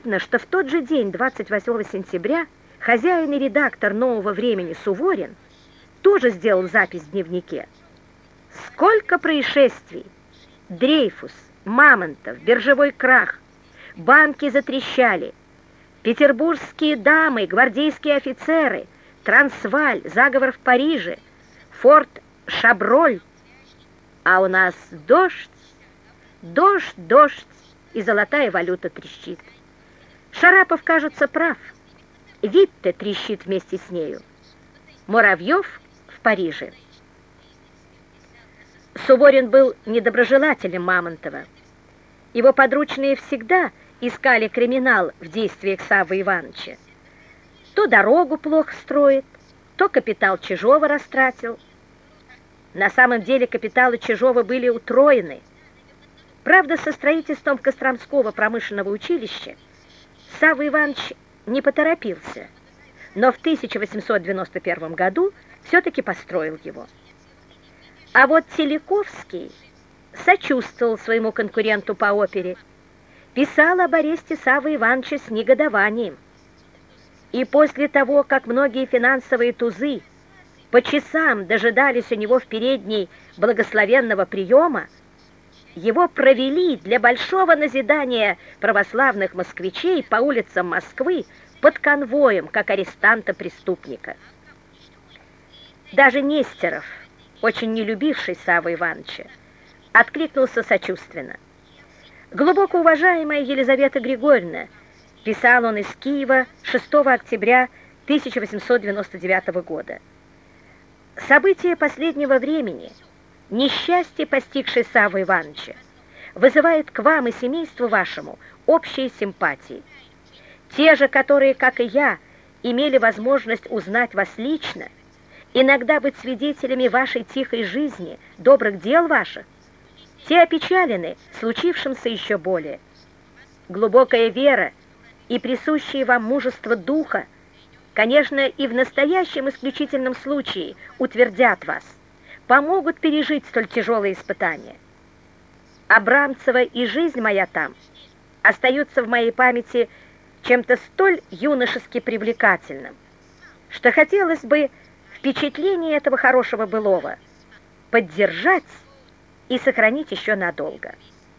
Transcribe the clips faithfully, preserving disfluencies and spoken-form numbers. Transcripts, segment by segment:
Любопытно, что в тот же день, двадцать восьмого сентября, хозяин и редактор «Нового времени» Суворин тоже сделал запись в дневнике. Сколько происшествий! Дрейфус, Мамонтов, биржевой крах, банки затрещали, петербургские дамы, гвардейские офицеры, Трансваль, заговор в Париже, форт Шаброль. А у нас дождь, дождь, дождь, и золотая валюта трещит. Шарапов, кажется, прав. Витте трещит вместе с нею. Муравьев в Париже. Суворин был недоброжелателем Мамонтова. Его подручные всегда искали криминал в действиях Саввы Ивановича. То дорогу плохо строит, то капитал Чижова растратил. На самом деле капиталы Чижова были утроены. Правда, со строительством Костромского промышленного училища Савва Иванович не поторопился, но в тысяча восемьсот девяносто первом году все-таки построил его. А вот Теляковский сочувствовал своему конкуренту по опере, писал об аресте Саввы Ивановича с негодованием. И после того, как многие финансовые тузы по часам дожидались у него в передней благословенного приема, его провели для большого назидания православных москвичей по улицам Москвы под конвоем, как арестанта-преступника. Даже Нестеров, очень не любивший Савву Ивановича, откликнулся сочувственно. «Глубоко уважаемая Елизавета Григорьевна», писал он из Киева шестого октября тысяча восемьсот девяносто девятого года, «события последнего времени, несчастье, постигшее Савву Ивановича, вызывает к вам и семейству вашему общие симпатии. Те же, которые, как и я, имели возможность узнать вас лично, иногда быть свидетелями вашей тихой жизни, добрых дел ваших, те опечалены случившимся еще более. Глубокая вера и присущее вам мужество духа, конечно, и в настоящем исключительном случае утвердят вас, помогут пережить столь тяжелые испытания. Абрамцева и жизнь моя там остаются в моей памяти чем-то столь юношески привлекательным, что хотелось бы впечатление этого хорошего былого поддержать и сохранить еще надолго.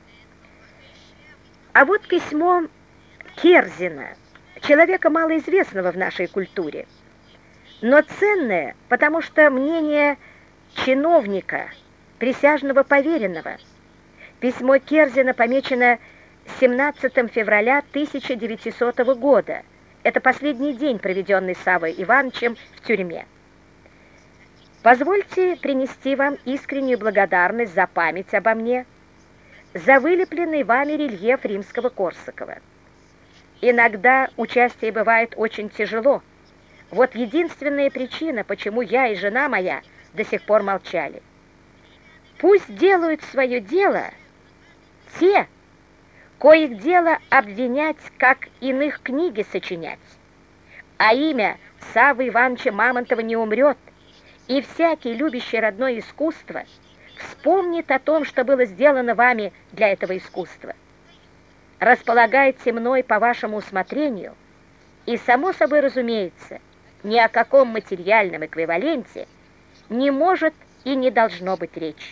А вот письмо Керзина, человека малоизвестного в нашей культуре, но ценное, потому что мнение чиновника, присяжного поверенного. Письмо Керзина помечено семнадцатого февраля тысяча девятисотого года. Это последний день, проведенный Саввой Ивановичем в тюрьме. Позвольте принести вам искреннюю благодарность за память обо мне, за вылепленный вами рельеф римского Корсакова. Иногда участие бывает очень тяжело. Вот единственная причина, почему я и жена моя до сих пор молчали. Пусть делают свое дело те, коих дело обвинять, как иных книги сочинять. А имя Саввы Ивановича Мамонтова не умрет, и всякий, любящий родное искусство, вспомнит о том, что было сделано вами для этого искусства. Располагайте мной по вашему усмотрению, и, само собой разумеется, ни о каком материальном эквиваленте не может и не должно быть речи.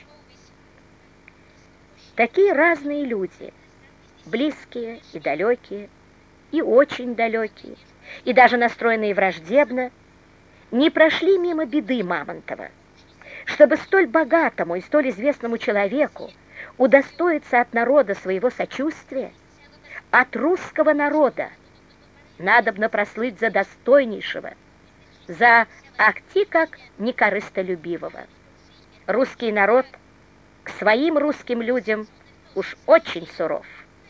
Такие разные люди, близкие и далекие, и очень далекие, и даже настроенные враждебно, не прошли мимо беды Мамонтова. Чтобы столь богатому и столь известному человеку удостоиться от народа своего сочувствия, от русского народа надобно прослыть за достойнейшего, за акти как некорыстолюбивого. Русский народ к своим русским людям уж очень суров.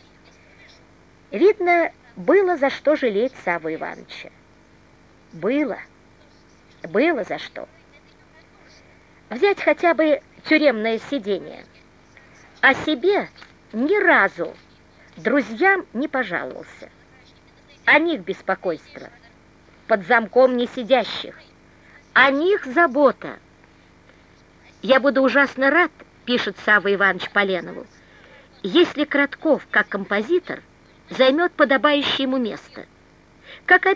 Видно, было за что жалеть Савву Ивановича. Было, было за что. Взять хотя бы тюремное сидение. О себе ни разу друзьям не пожаловался. О них беспокойство, под замком не сидящих. О них забота. Я буду ужасно рад, пишет Савва Иванович Поленову, если Кратков, как композитор, займет подобающее ему место. Как